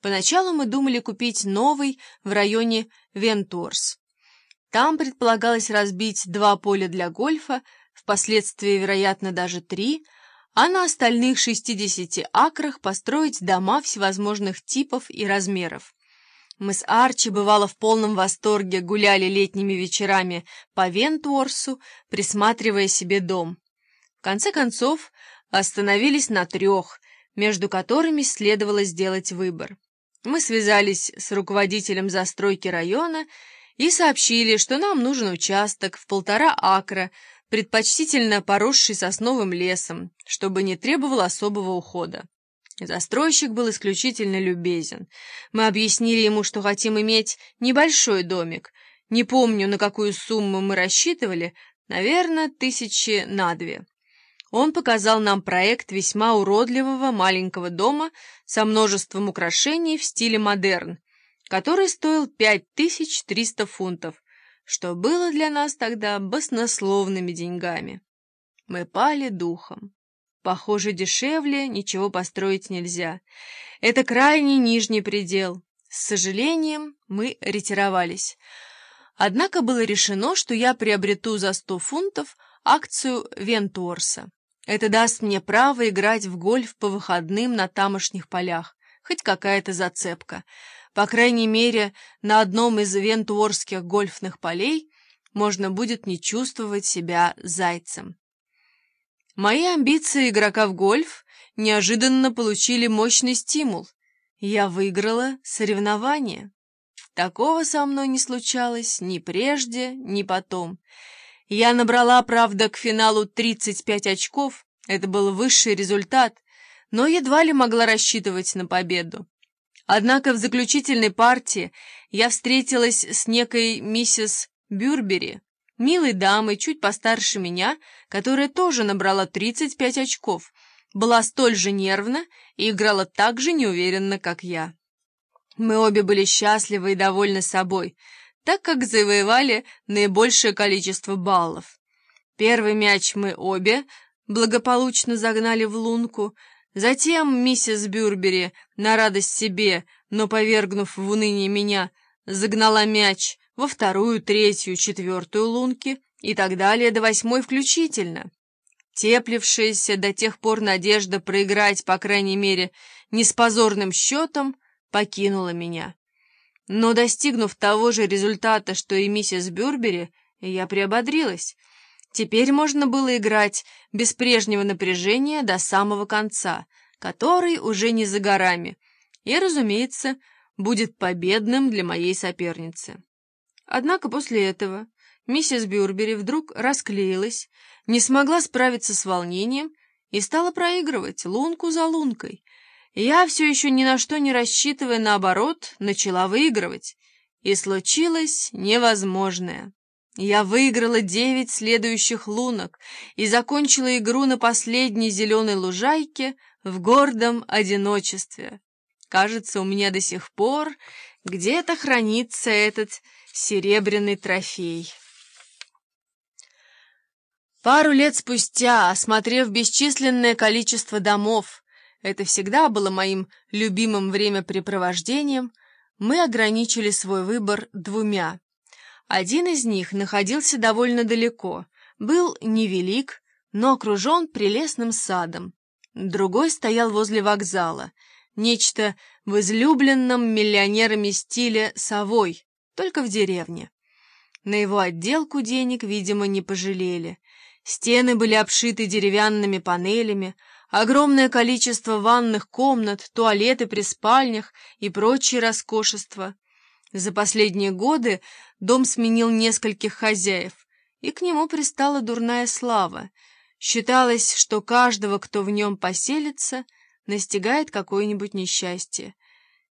Поначалу мы думали купить новый в районе Вентуорс. Там предполагалось разбить 2 поля для гольфа, впоследствии, вероятно, даже 3, а на остальных 60 акрах построить дома всевозможных типов и размеров. Мы с Арчи, бывало, в полном восторге гуляли летними вечерами по Вентуорсу, присматривая себе дом. В конце концов, остановились на 3, между которыми следовало сделать выбор. Мы связались с руководителем застройки района и сообщили, что нам нужен участок в 1,5 акра, предпочтительно поросший сосновым лесом, чтобы не требовал особого ухода. Застройщик был исключительно любезен. Мы объяснили ему, что хотим иметь небольшой домик. Не помню, на какую сумму мы рассчитывали, наверное, 2 Он показал нам проект весьма уродливого маленького дома со множеством украшений в стиле модерн, который стоил 5300 фунтов, что было для нас тогда баснословными деньгами. Мы пали духом. Похоже, дешевле ничего построить нельзя. Это крайний нижний предел. С сожалением мы ретировались. Однако было решено, что я приобрету за 100 фунтов акцию Вентуорса. Это даст мне право играть в гольф по выходным на тамошних полях. Хоть какая-то зацепка. По крайней мере, на одном из вентуорских гольфных полей можно будет не чувствовать себя зайцем. Мои амбиции игрока в гольф неожиданно получили мощный стимул. Я выиграла соревнование. Такого со мной не случалось ни прежде, ни потом. Я набрала, правда, к финалу 35 очков. Это был высший результат, но едва ли могла рассчитывать на победу. Однако в заключительной партии я встретилась с некой миссис Бюрбери, милой дамой, чуть постарше меня, которая тоже набрала 35 очков, была столь же нервна и играла так же неуверенно, как я. Мы обе были счастливы и довольны собой, так как завоевали наибольшее количество баллов. Первый мяч мы обе благополучно загнали в лунку, затем миссис Бюрбери, на радость себе, но повергнув в уныние меня, загнала мяч во 2-ю, 3-ю, 4-ю лунки и так далее до 8-й включительно. Теплившаяся до тех пор надежда проиграть, по крайней мере, не с позорным счетом, покинула меня. Но, достигнув того же результата, что и миссис Бюрбери, я приободрилась. Теперь можно было играть без прежнего напряжения до самого конца, который уже не за горами, и, разумеется, будет победным для моей соперницы. Однако после этого миссис Бюрбери вдруг расклеилась, не смогла справиться с волнением и стала проигрывать лунку за лункой. Я, все еще ни на что не рассчитывая, наоборот, начала выигрывать. И случилось невозможное. Я выиграла 9 следующих лунок и закончила игру на последней зеленой лужайке в гордом одиночестве. Кажется, у меня до сих пор где-то хранится этот серебряный трофей. Пару лет спустя, осмотрев бесчисленное количество домов, это всегда было моим любимым времяпрепровождением, мы ограничили свой выбор 2. Один из них находился довольно далеко, был невелик, но окружен прелестным садом. Другой стоял возле вокзала, нечто в излюбленном миллионерами стиле «Совой», только в деревне. На его отделку денег, видимо, не пожалели. Стены были обшиты деревянными панелями, огромное количество ванных комнат, туалеты при спальнях и прочие роскошества. За последние годы дом сменил нескольких хозяев, и к нему пристала дурная слава. Считалось, что каждого, кто в нем поселится, настигает какое-нибудь несчастье.